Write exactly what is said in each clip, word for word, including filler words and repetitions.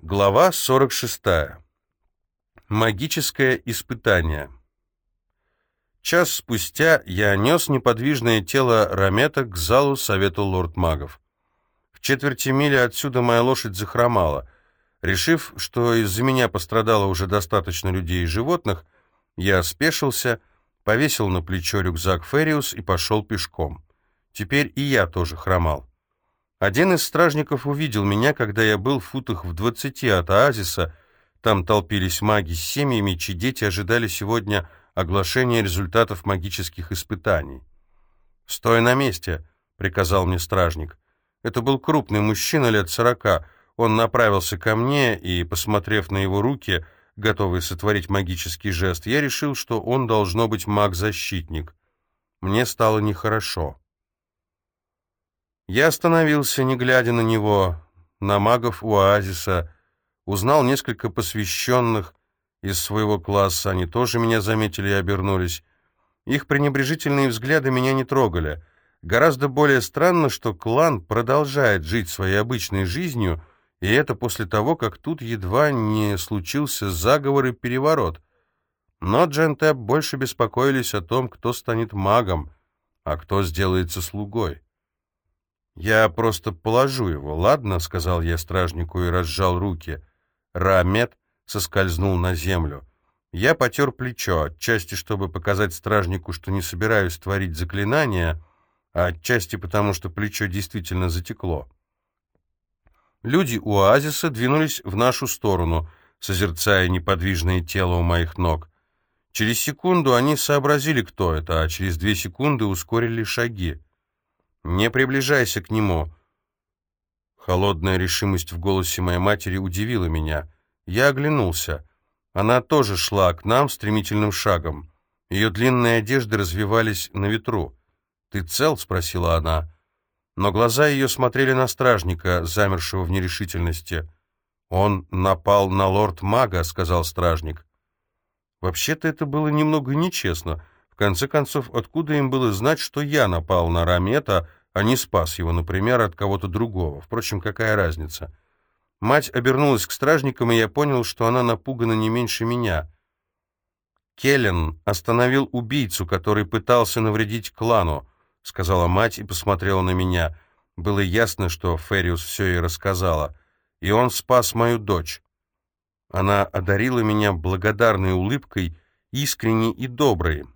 Глава сорок шестая. Магическое испытание. Час спустя я нес неподвижное тело Рамета к залу Совета лорд-магов. В четверти мили отсюда моя лошадь захромала. Решив, что из-за меня пострадало уже достаточно людей и животных, я спешился, повесил на плечо рюкзак Фериус и пошел пешком. Теперь и я тоже хромал. Один из стражников увидел меня, когда я был в футах в двадцати от оазиса. Там толпились маги с семьями, чьи дети ожидали сегодня оглашения результатов магических испытаний. «Стой на месте», — приказал мне стражник. Это был крупный мужчина лет сорока. Он направился ко мне, и, посмотрев на его руки, готовый сотворить магический жест, я решил, что он должно быть маг-защитник. Мне стало нехорошо. Я остановился, не глядя на него, на магов у оазиса, узнал несколько посвященных из своего класса, они тоже меня заметили и обернулись. Их пренебрежительные взгляды меня не трогали. Гораздо более странно, что клан продолжает жить своей обычной жизнью, и это после того, как тут едва не случился заговор и переворот. Но Джентеп больше беспокоились о том, кто станет магом, а кто сделается слугой. «Я просто положу его, ладно?» — сказал я стражнику и разжал руки. Рамет соскользнул на землю. Я потер плечо, отчасти чтобы показать стражнику, что не собираюсь творить заклинания, а отчасти потому, что плечо действительно затекло. Люди у оазиса двинулись в нашу сторону, созерцая неподвижное тело у моих ног. Через секунду они сообразили, кто это, а через две секунды ускорили шаги. «Не приближайся к нему». Холодная решимость в голосе моей матери удивила меня. Я оглянулся. Она тоже шла к нам стремительным шагом. Ее длинные одежды развивались на ветру. «Ты цел?» — спросила она. Но глаза ее смотрели на стражника, замершего в нерешительности. «Он напал на лорд-мага», — сказал стражник. Вообще-то это было немного нечестно. В конце концов, откуда им было знать, что я напал на Рамета, а не спас его, например, от кого-то другого? Впрочем, какая разница? Мать обернулась к стражникам, и я понял, что она напугана не меньше меня. «Келлен остановил убийцу, который пытался навредить клану», — сказала мать и посмотрела на меня. Было ясно, что Фериус все ей рассказала. «И он спас мою дочь». Она одарила меня благодарной улыбкой, искренней и доброй.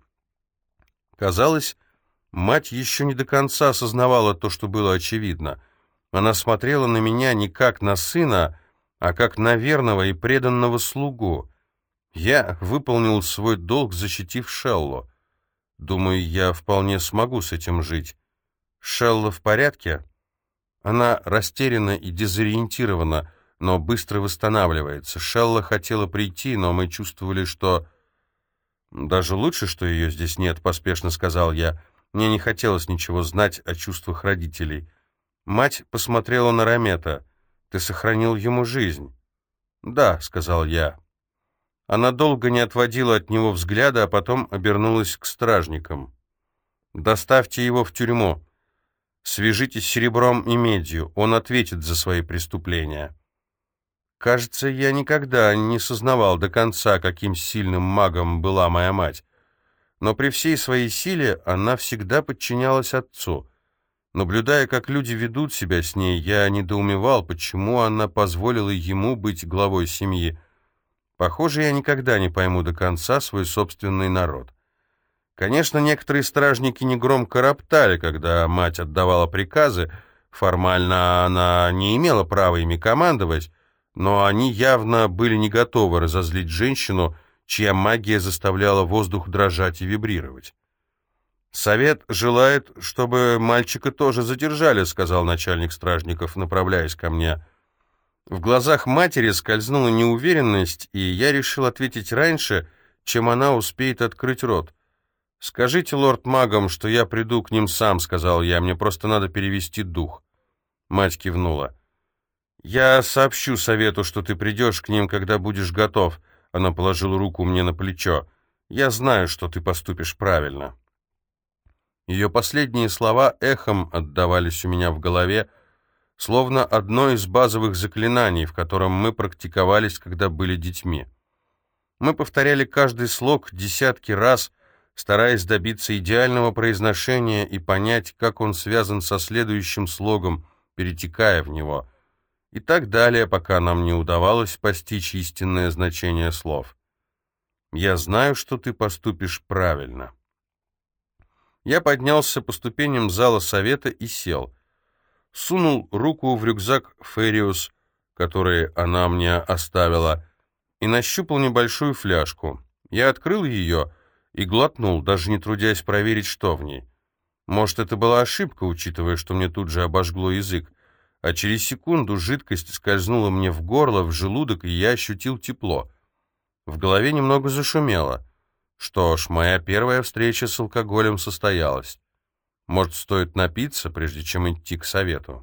Казалось, мать еще не до конца осознавала то, что было очевидно. Она смотрела на меня не как на сына, а как на верного и преданного слугу. Я выполнил свой долг, защитив Шеллу. Думаю, я вполне смогу с этим жить. Шелла в порядке? Она растеряна и дезориентирована, но быстро восстанавливается. Шелла хотела прийти, но мы чувствовали, что... «Даже лучше, что ее здесь нет», — поспешно сказал я. Мне не хотелось ничего знать о чувствах родителей. Мать посмотрела на Рамета. «Ты сохранил ему жизнь?» «Да», — сказал я. Она долго не отводила от него взгляда, а потом обернулась к стражникам. «Доставьте его в тюрьму. Свяжитесь с серебром и медью. Он ответит за свои преступления». Кажется, я никогда не сознавал до конца, каким сильным магом была моя мать. Но при всей своей силе она всегда подчинялась отцу. Наблюдая, как люди ведут себя с ней, я недоумевал, почему она позволила ему быть главой семьи. Похоже, я никогда не пойму до конца свой собственный народ. Конечно, некоторые стражники негромко роптали, когда мать отдавала приказы. Формально она не имела права ими командовать, но они явно были не готовы разозлить женщину, чья магия заставляла воздух дрожать и вибрировать. «Совет желает, чтобы мальчика тоже задержали», — сказал начальник стражников, направляясь ко мне. В глазах матери скользнула неуверенность, и я решил ответить раньше, чем она успеет открыть рот. «Скажите лорд-магам, что я приду к ним сам», — сказал я, — «мне просто надо перевести дух». Мать кивнула. «Я сообщу совету, что ты придешь к ним, когда будешь готов», — она положила руку мне на плечо. «Я знаю, что ты поступишь правильно». Ее последние слова эхом отдавались у меня в голове, словно одно из базовых заклинаний, в котором мы практиковались, когда были детьми. Мы повторяли каждый слог десятки раз, стараясь добиться идеального произношения и понять, как он связан со следующим слогом, перетекая в него, и так далее, пока нам не удавалось постичь истинное значение слов. «Я знаю, что ты поступишь правильно». Я поднялся по ступеням зала совета и сел. Сунул руку в рюкзак Фериус, который она мне оставила, и нащупал небольшую фляжку. Я открыл ее и глотнул, даже не трудясь проверить, что в ней. Может, это была ошибка, учитывая, что мне тут же обожгло язык, а через секунду жидкость скользнула мне в горло, в желудок, и я ощутил тепло. В голове немного зашумело. Что ж, моя первая встреча с алкоголем состоялась. Может, стоит напиться, прежде чем идти к совету?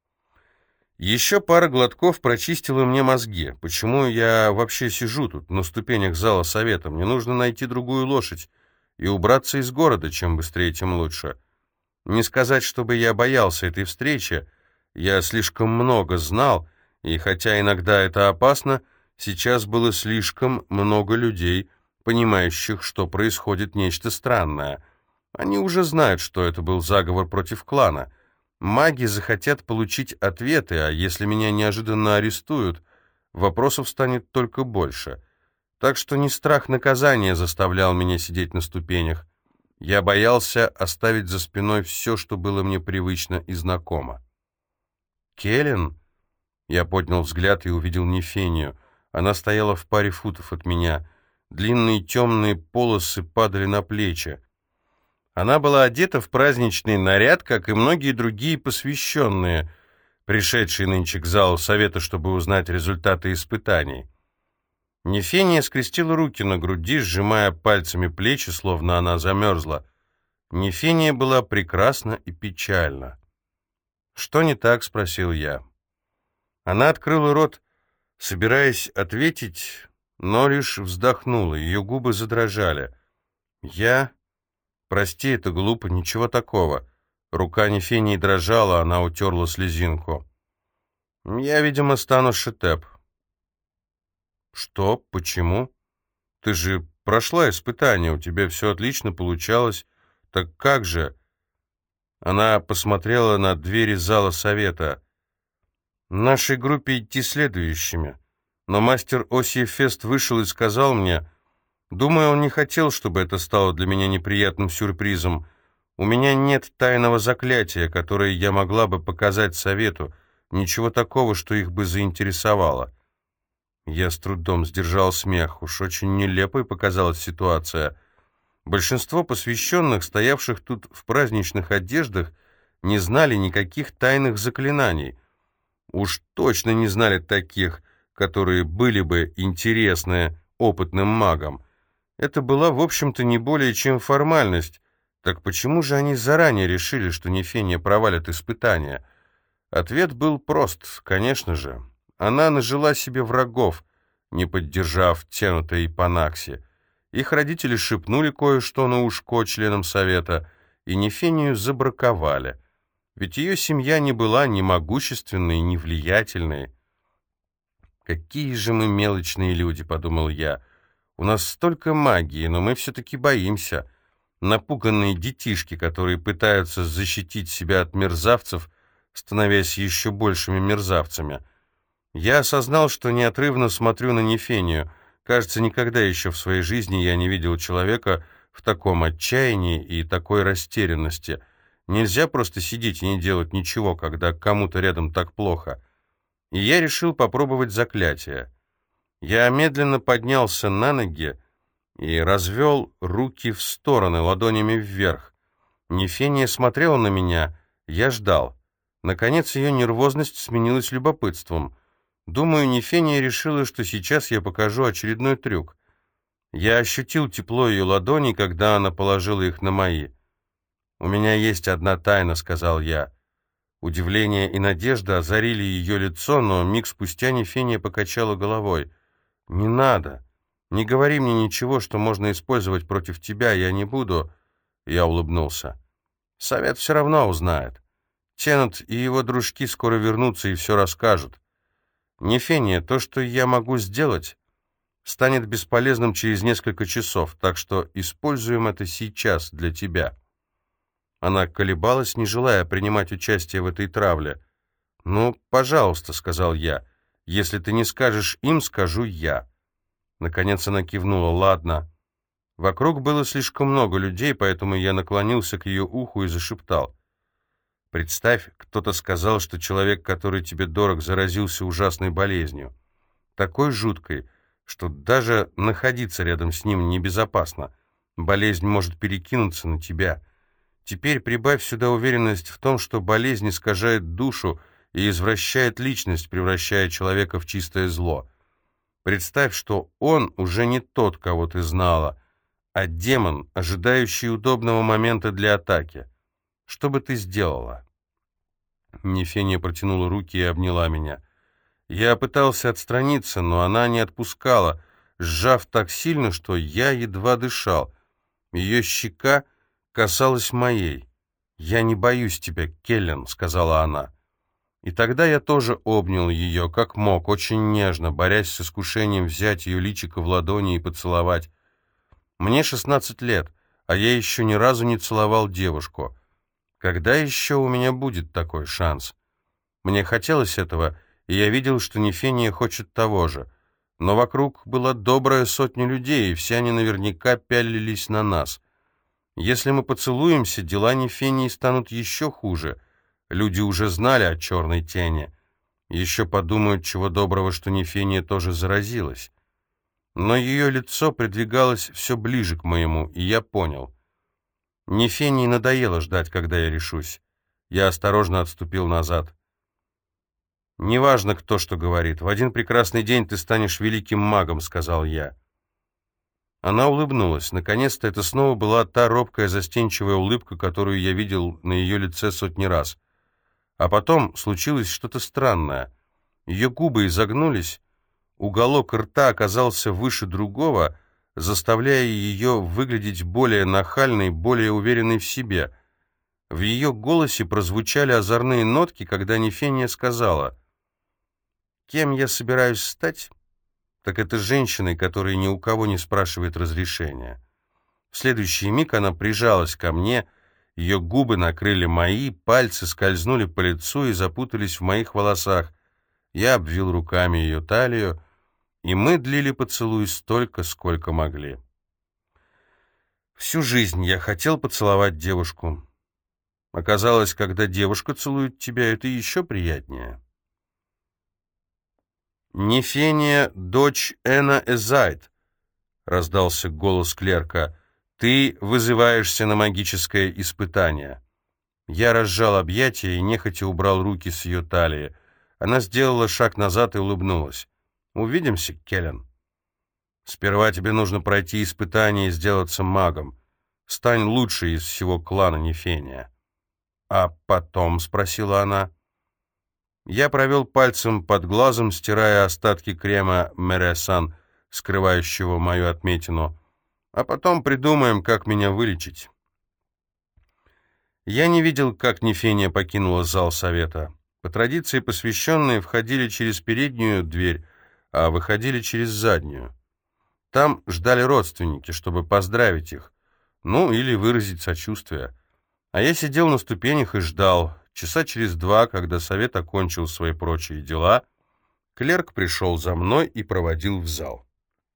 Еще пара глотков прочистила мне мозги. Почему я вообще сижу тут, на ступенях зала совета? Мне нужно найти другую лошадь и убраться из города, чем быстрее, тем лучше. Не сказать, чтобы я боялся этой встречи. Я слишком много знал, и хотя иногда это опасно, сейчас было слишком много людей, понимающих, что происходит нечто странное. Они уже знают, что это был заговор против клана. Маги захотят получить ответы, а если меня неожиданно арестуют, вопросов станет только больше. Так что не страх наказания заставлял меня сидеть на ступенях. Я боялся оставить за спиной все, что было мне привычно и знакомо. «Келлен?» Я поднял взгляд и увидел Нефению. Она стояла в паре футов от меня. Длинные темные полосы падали на плечи. Она была одета в праздничный наряд, как и многие другие посвященные, пришедшие нынче к залу совета, чтобы узнать результаты испытаний. Нефения скрестила руки на груди, сжимая пальцами плечи, словно она замерзла. Нефения была прекрасна и печальна. «Что не так?» — спросил я. Она открыла рот, собираясь ответить, но лишь вздохнула, ее губы задрожали. «Я...» «Прости, это глупо, ничего такого». Рука Нефении дрожала, она утерла слезинку. «Я, видимо, стану Шетеп». «Что? Почему? Ты же прошла испытание, у тебя все отлично получалось. Так как же?» Она посмотрела на двери зала совета. «Нашей группе идти следующими. Но мастер Осиефест вышел и сказал мне... Думаю, он не хотел, чтобы это стало для меня неприятным сюрпризом. У меня нет тайного заклятия, которое я могла бы показать совету. Ничего такого, что их бы заинтересовало». Я с трудом сдержал смех. Уж очень нелепой показалась ситуация. Большинство посвященных, стоявших тут в праздничных одеждах, не знали никаких тайных заклинаний. Уж точно не знали таких, которые были бы интересны опытным магам. Это была, в общем-то, не более чем формальность. Так почему же они заранее решили, что Нефения провалит испытания? Ответ был прост, конечно же. Она нажила себе врагов, не поддержав тянутой Панакси. Их родители шепнули кое-что на ушко членам совета, и Нефению забраковали. Ведь ее семья не была ни могущественной, ни влиятельной. «Какие же мы мелочные люди», — подумал я. «У нас столько магии, но мы все-таки боимся. Напуганные детишки, которые пытаются защитить себя от мерзавцев, становясь еще большими мерзавцами». Я осознал, что неотрывно смотрю на Нефению. Кажется, никогда еще в своей жизни я не видел человека в таком отчаянии и такой растерянности. Нельзя просто сидеть и не делать ничего, когда кому-то рядом так плохо. И я решил попробовать заклятие. Я медленно поднялся на ноги и развел руки в стороны, ладонями вверх. Нефения смотрела на меня, я ждал. Наконец ее нервозность сменилась любопытством. Думаю, Нефения решила, что сейчас я покажу очередной трюк. Я ощутил тепло ее ладоней, когда она положила их на мои. «У меня есть одна тайна», — сказал я. Удивление и надежда озарили ее лицо, но миг спустя Нефения покачала головой. «Не надо. Не говори мне ничего, что можно использовать против тебя, я не буду...» Я улыбнулся. «Совет все равно узнает. Теннет и его дружки скоро вернутся и все расскажут. Нефения, то, что я могу сделать, станет бесполезным через несколько часов, так что используем это сейчас для тебя». Она колебалась, не желая принимать участие в этой травле. «Ну, пожалуйста», — сказал я, — «если ты не скажешь им, скажу я». Наконец она кивнула. «Ладно». Вокруг было слишком много людей, поэтому я наклонился к ее уху и зашептал. «Представь, кто-то сказал, что человек, который тебе дорог, заразился ужасной болезнью. Такой жуткой, что даже находиться рядом с ним небезопасно. Болезнь может перекинуться на тебя. Теперь прибавь сюда уверенность в том, что болезнь искажает душу и извращает личность, превращая человека в чистое зло. Представь, что он уже не тот, кого ты знала, а демон, ожидающий удобного момента для атаки. Что бы ты сделала?» Нефения протянула руки и обняла меня. Я пытался отстраниться, но она не отпускала, сжав так сильно, что я едва дышал. Ее щека касалась моей. «Я не боюсь тебя, Келлен», — сказала она. И тогда я тоже обнял ее, как мог, очень нежно, борясь с искушением взять ее личико в ладони и поцеловать. Мне шестнадцать лет, а я еще ни разу не целовал девушку. Когда еще у меня будет такой шанс? Мне хотелось этого, и я видел, что Нефения хочет того же. Но вокруг была добрая сотня людей, и все они наверняка пялились на нас. Если мы поцелуемся, дела Нефении станут еще хуже. Люди уже знали о черной тени. Еще подумают, чего доброго, что Нефения тоже заразилась. Но ее лицо придвигалось все ближе к моему, и я понял. Нефении надоело ждать, когда я решусь. Я осторожно отступил назад. «Неважно, кто что говорит. В один прекрасный день ты станешь великим магом», — сказал я. Она улыбнулась. Наконец-то это снова была та робкая, застенчивая улыбка, которую я видел на ее лице сотни раз. А потом случилось что-то странное. Ее губы изогнулись, уголок рта оказался выше другого, заставляя ее выглядеть более нахальной, более уверенной в себе. В ее голосе прозвучали озорные нотки, когда Нефения сказала: «Кем я собираюсь стать? Так это женщиной, которая ни у кого не спрашивает разрешения». В следующий миг она прижалась ко мне, ее губы накрыли мои, пальцы скользнули по лицу и запутались в моих волосах. Я обвил руками ее талию, и мы длили поцелуй столько, сколько могли. Всю жизнь я хотел поцеловать девушку. Оказалось, когда девушка целует тебя, это еще приятнее. «Нефения, дочь Эна Эзайд», — раздался голос клерка, — «ты вызываешься на магическое испытание». Я разжал объятия и нехотя убрал руки с ее талии. Она сделала шаг назад и улыбнулась. «Увидимся, Келлен. Сперва тебе нужно пройти испытание и сделаться магом. Стань лучшей из всего клана Нефения». «А потом?» — спросила она. Я провел пальцем под глазом, стирая остатки крема Мересан, скрывающего мою отметину. «А потом придумаем, как меня вылечить». Я не видел, как Нефения покинула зал совета. По традиции посвященные входили через переднюю дверь, а выходили через заднюю. Там ждали родственники, чтобы поздравить их, ну или выразить сочувствие. А я сидел на ступенях и ждал. Часа через два, когда совет окончил свои прочие дела, клерк пришел за мной и проводил в зал.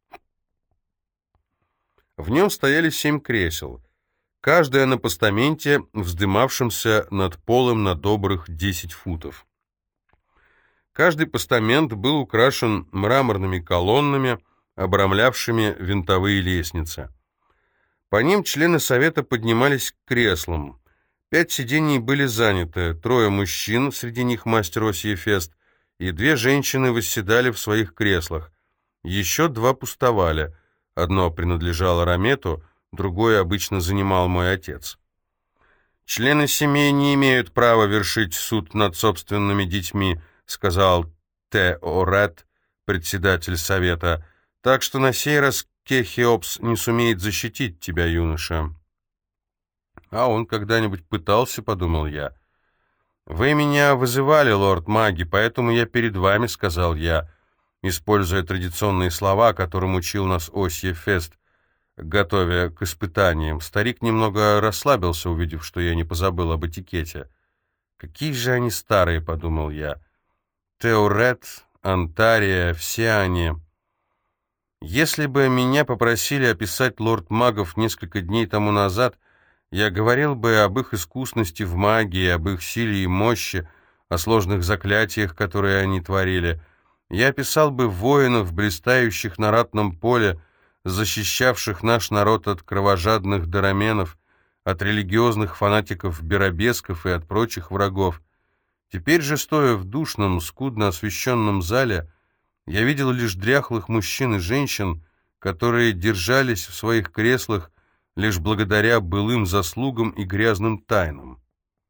В нем стояли семь кресел, каждое на постаменте, вздымавшемся над полом на добрых десять футов. Каждый постамент был украшен мраморными колоннами, обрамлявшими винтовые лестницы. По ним члены совета поднимались к креслам. Пять сидений были заняты, трое мужчин, среди них мастер Осия-Фест, и две женщины восседали в своих креслах. Еще два пустовали. Одно принадлежало Рамету, другое обычно занимал мой отец. «Члены семей не имеют права вершить суд над собственными детьми», сказал Те-Орет, председатель совета, «так что на сей раз Кехиопс не сумеет защитить тебя, юноша». «А он когда-нибудь пытался», — подумал я. «Вы меня вызывали, лорд Маги, поэтому я перед вами», — сказал я, используя традиционные слова, которым учил нас Осье Фест, готовя к испытаниям. Старик немного расслабился, увидев, что я не позабыл об этикете. «Какие же они старые», — подумал я. «Теорет, Антария, все они...» Если бы меня попросили описать лорд-магов несколько дней тому назад, я говорил бы об их искусности в магии, об их силе и мощи, о сложных заклятиях, которые они творили. Я описал бы воинов, блистающих на ратном поле, защищавших наш народ от кровожадных дораменов, от религиозных фанатиков-беробесков и от прочих врагов. Теперь же, стоя в душном, скудно освещенном зале, я видел лишь дряхлых мужчин и женщин, которые держались в своих креслах лишь благодаря былым заслугам и грязным тайнам.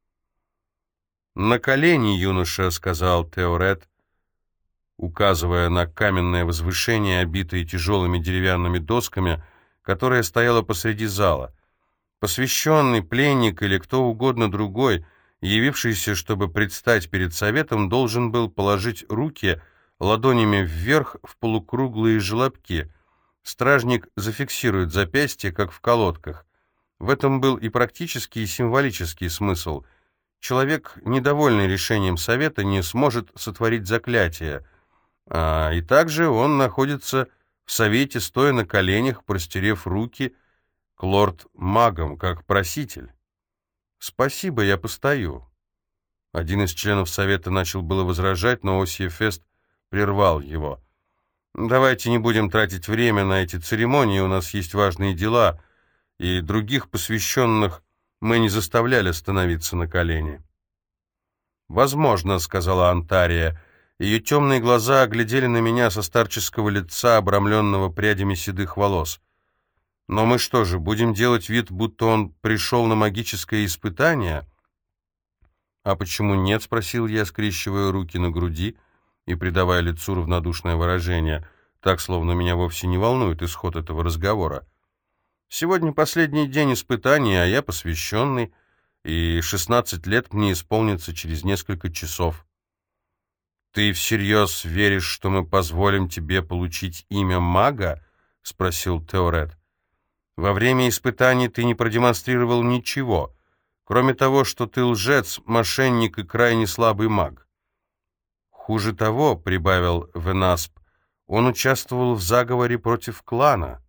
«На колени, юноша», — сказал Теорет, указывая на каменное возвышение, обитое тяжелыми деревянными досками, которое стояло посреди зала. Посвященный, пленник или кто угодно другой, явившийся, чтобы предстать перед советом, должен был положить руки ладонями вверх в полукруглые желобки. Стражник зафиксирует запястье, как в колодках. В этом был и практический, и символический смысл. Человек, недовольный решением совета, не сможет сотворить заклятие. А, и также он находится в совете, стоя на коленях, простерев руки к лорд-магам, как проситель. «Спасибо, я постою». Один из членов совета начал было возражать, но Осье Фест прервал его. «Давайте не будем тратить время на эти церемонии, у нас есть важные дела, и других посвященных мы не заставляли становиться на колени». «Возможно», — сказала Антария. Ее темные глаза глядели на меня со старческого лица, обрамленного прядями седых волос. «Но мы что же, будем делать вид, будто он пришел на магическое испытание?» «А почему нет?» — спросил я, скрещивая руки на груди и придавая лицу равнодушное выражение, так, словно меня вовсе не волнует исход этого разговора. «Сегодня последний день испытаний, а я посвященный, и шестнадцать лет мне исполнится через несколько часов». «Ты всерьез веришь, что мы позволим тебе получить имя мага?» — спросил Теорет. «Во время испытаний ты не продемонстрировал ничего, кроме того, что ты лжец, мошенник и крайне слабый маг». «Хуже того», — прибавил Венасп, — «он участвовал в заговоре против клана».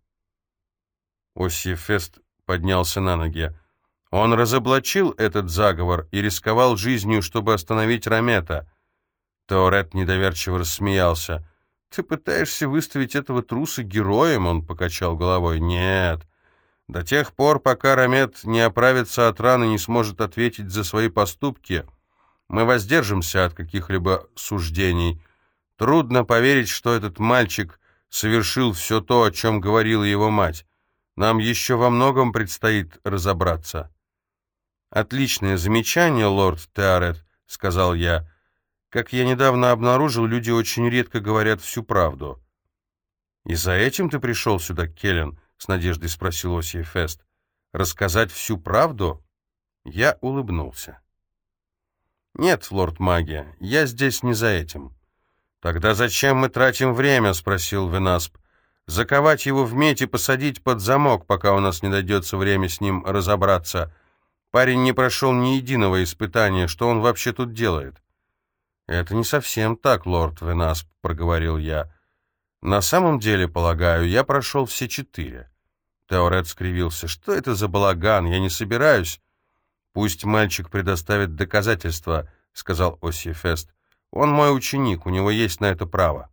Осье Фест поднялся на ноги. «Он разоблачил этот заговор и рисковал жизнью, чтобы остановить Ромета». Теорет недоверчиво рассмеялся. «Ты пытаешься выставить этого труса героем?» — он покачал головой. «Нет. До тех пор, пока Ромет не оправится от раны и не сможет ответить за свои поступки, мы воздержимся от каких-либо суждений. Трудно поверить, что этот мальчик совершил все то, о чем говорила его мать. Нам еще во многом предстоит разобраться». «Отличное замечание, лорд Теорет», — сказал я. «Как я недавно обнаружил, люди очень редко говорят всю правду». «И за этим ты пришел сюда, Келлен?» — с надеждой спросил Осье Фест. «Рассказать всю правду?» Я улыбнулся. «Нет, лорд-маги, я здесь не за этим». «Тогда зачем мы тратим время?» — спросил Венасп. «Заковать его в медь и посадить под замок, пока у нас не дойдется время с ним разобраться. Парень не прошел ни единого испытания. Что он вообще тут делает?» «Это не совсем так, лорд Венасп», — проговорил я. «На самом деле, полагаю, я прошел все четыре». Теорет скривился. «Что это за балаган? Я не собираюсь». «Пусть мальчик предоставит доказательства», — сказал Осье Фест. «Он мой ученик, у него есть на это право».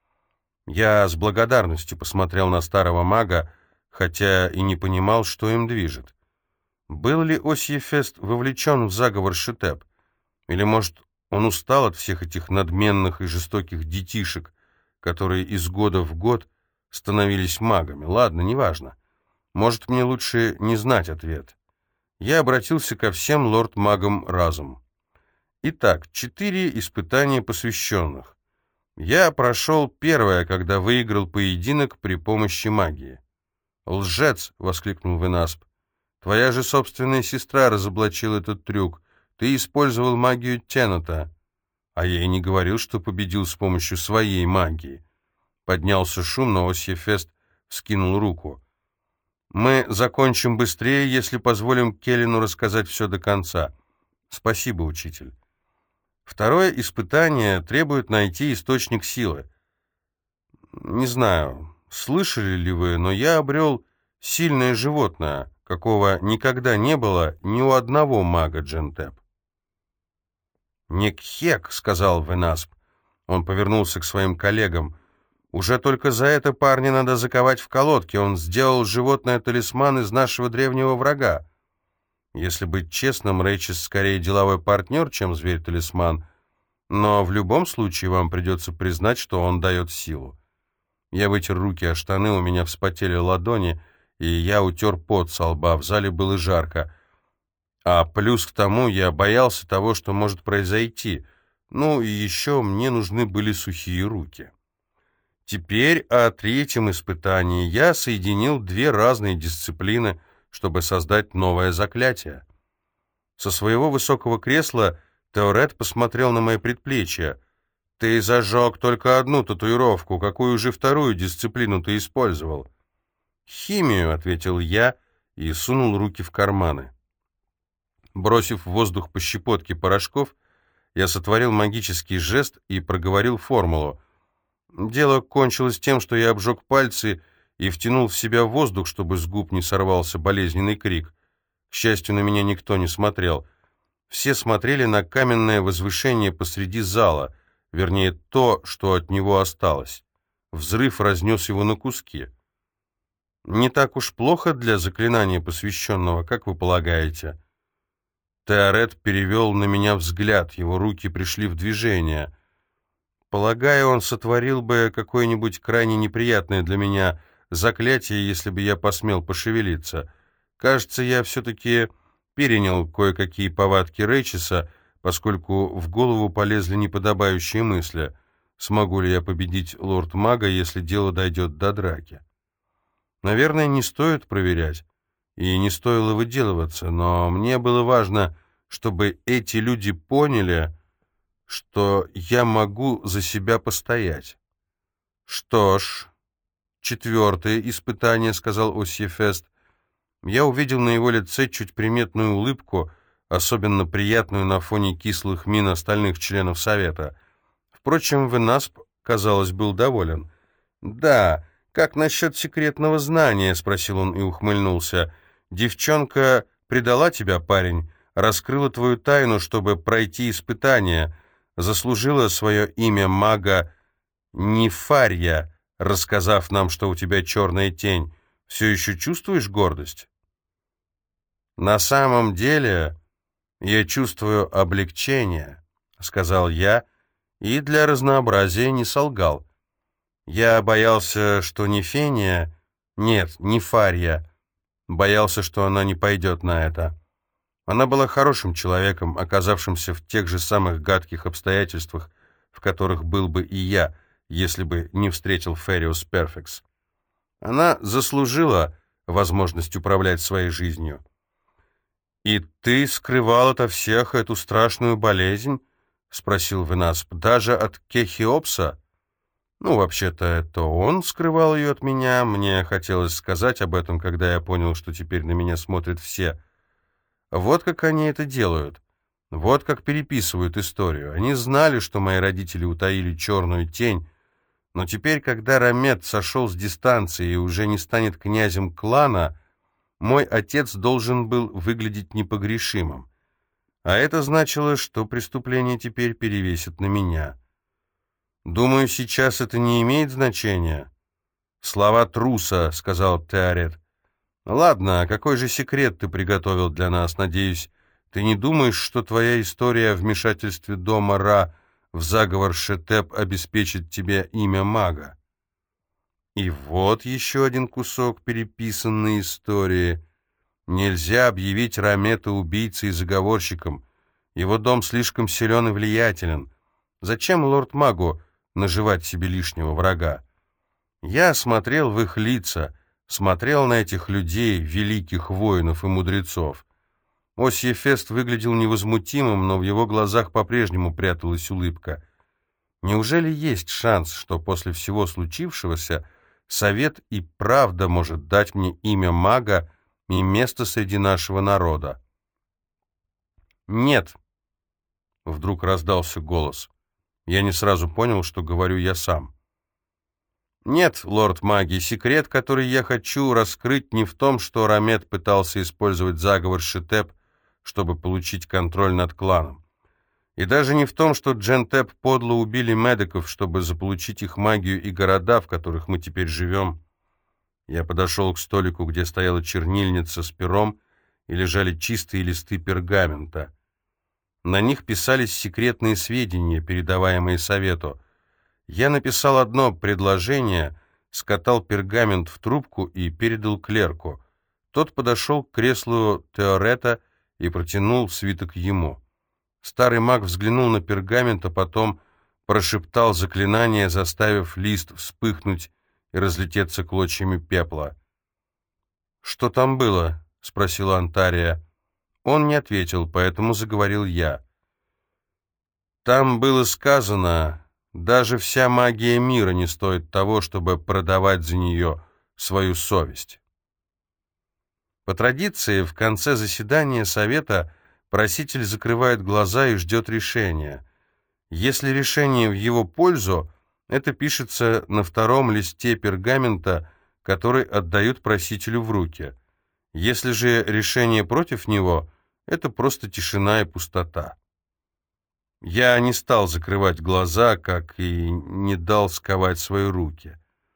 Я с благодарностью посмотрел на старого мага, хотя и не понимал, что им движет. Был ли Осье Фест вовлечен в заговор Шитеп? Или, может, он устал от всех этих надменных и жестоких детишек, которые из года в год становились магами? Ладно, неважно. Может, мне лучше не знать ответ. Я обратился ко всем лорд-магам разом. Итак, четыре испытания посвященных. Я прошел первое, когда выиграл поединок при помощи магии. «Лжец!» — воскликнул Венасп. «Твоя же собственная сестра разоблачила этот трюк. Ты использовал магию Тената, а я и не говорил, что победил с помощью своей магии». Поднялся шум, но Осьефест вскинул руку. «Мы закончим быстрее, если позволим Келлину рассказать все до конца». «Спасибо, учитель». Второе испытание требует найти источник силы. Не знаю, слышали ли вы, но я обрел сильное животное, какого никогда не было ни у одного мага Джентеп. «Некхек», — сказал Венасп. Он повернулся к своим коллегам. «Уже только за это парня надо заковать в колодки. Он сделал животное-талисман из нашего древнего врага. Если быть честным, Рейчес скорее деловой партнер, чем зверь-талисман, но в любом случае вам придется признать, что он дает силу». Я вытер руки о штаны, у меня вспотели ладони, и я утер пот со лба, в зале было жарко. А плюс к тому я боялся того, что может произойти. Ну и еще мне нужны были сухие руки. Теперь о третьем испытании. Я соединил две разные дисциплины, чтобы создать новое заклятие. Со своего высокого кресла Теорет посмотрел на мои предплечья. «Ты зажег только одну татуировку. Какую же вторую дисциплину ты использовал?» «Химию», — ответил я и сунул руки в карманы. Бросив в воздух по щепотке порошков, я сотворил магический жест и проговорил формулу. Дело кончилось тем, что я обжег пальцы и втянул в себя воздух, чтобы с губ не сорвался болезненный крик. К счастью, на меня никто не смотрел. Все смотрели на каменное возвышение посреди зала, вернее, то, что от него осталось. Взрыв разнес его на куски. Не так уж плохо для заклинания посвященного, как вы полагаете? Теорет перевел на меня взгляд, его руки пришли в движение. Полагаю, он сотворил бы какое-нибудь крайне неприятное для меня заклятие, если бы я посмел пошевелиться. Кажется, я все-таки перенял кое-какие повадки Рейчеса, поскольку в голову полезли неподобающие мысли. Смогу ли я победить лорд-мага, если дело дойдет до драки? Наверное, не стоит проверять, и не стоило выделываться, но мне было важно, чтобы эти люди поняли, что я могу за себя постоять. «Что ж, четвертое испытание», — сказал Осьефест. Я увидел на его лице чуть приметную улыбку, особенно приятную на фоне кислых мин остальных членов Совета. Впрочем, Венасп, казалось, был доволен. «Да, как насчет секретного знания?» — спросил он и ухмыльнулся. «Девчонка предала тебя, парень, раскрыла твою тайну, чтобы пройти испытание, заслужила свое имя мага Нефарья, рассказав нам, что у тебя черная тень. Все еще чувствуешь гордость?» «На самом деле я чувствую облегчение», — сказал я, и для разнообразия не солгал. Я боялся, что Нефения, нет, Нефарья, боялся, что она не пойдет на это. Она была хорошим человеком, оказавшимся в тех же самых гадких обстоятельствах, в которых был бы и я, если бы не встретил Фериус Перфекс. Она заслужила возможность управлять своей жизнью. «И ты скрывал ото всех эту страшную болезнь?» — спросил Венасп. «Даже от Кехиопса?» «Ну, вообще-то, это он скрывал ее от меня. Мне хотелось сказать об этом, когда я понял, что теперь на меня смотрят все. Вот как они это делают. Вот как переписывают историю. Они знали, что мои родители утаили черную тень, но теперь, когда Рамет сошел с дистанции и уже не станет князем клана, мой отец должен был выглядеть непогрешимым. А это значило, что преступление теперь перевесит на меня. Думаю, сейчас это не имеет значения. «Слова труса», — сказал Теорет. «Ладно, а какой же секрет ты приготовил для нас? Надеюсь, ты не думаешь, что твоя история о вмешательстве дома Ра в заговор Шетеп обеспечит тебе имя мага?» И вот еще один кусок переписанной истории. Нельзя объявить Рамета убийцей и заговорщиком. Его дом слишком силен и влиятелен. Зачем лорд-магу наживать себе лишнего врага? Я смотрел в их лица, смотрел на этих людей, великих воинов и мудрецов. Осьефест выглядел невозмутимым, но в его глазах по-прежнему пряталась улыбка. Неужели есть шанс, что после всего случившегося совет и правда может дать мне имя мага и место среди нашего народа? «Нет», — вдруг раздался голос. Я не сразу понял, что говорю я сам. «Нет, лорд маги, секрет, который я хочу раскрыть, не в том, что Рамет пытался использовать заговор Шитеп, чтобы получить контроль над кланом. И даже не в том, что Джентеп подло убили медиков, чтобы заполучить их магию и города, в которых мы теперь живем». Я подошел к столику, где стояла чернильница с пером, и лежали чистые листы пергамента. На них писались секретные сведения, передаваемые совету. Я написал одно предложение, скатал пергамент в трубку и передал клерку. Тот подошел к креслу Теорета и протянул свиток ему. Старый маг взглянул на пергамент, а потом прошептал заклинание, заставив лист вспыхнуть и разлететься клочьями пепла. «Что там было?» — спросила Антария. Он не ответил, поэтому заговорил я. «Там было сказано, даже вся магия мира не стоит того, чтобы продавать за нее свою совесть». По традиции, в конце заседания совета проситель закрывает глаза и ждет решения. Если решение в его пользу, это пишется на втором листе пергамента, который отдают просителю в руки. Если же решение против него, это просто тишина и пустота. Я не стал закрывать глаза, как и не дал сковать свои руки.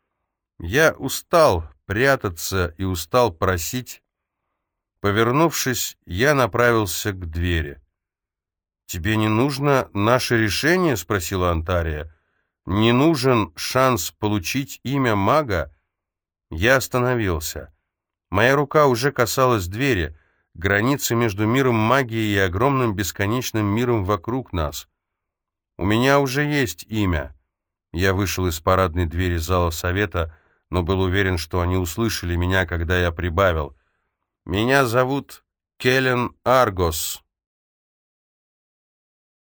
Я устал прятаться и устал просить. Повернувшись, я направился к двери. «Тебе не нужно наше решение?» — спросила Антария. «Не нужен шанс получить имя мага?» Я остановился. Моя рука уже касалась двери, границы между миром магии и огромным бесконечным миром вокруг нас. «У меня уже есть имя». Я вышел из парадной двери зала совета, но был уверен, что они услышали меня, когда я прибавил. «Меня зовут Келлен Аргос».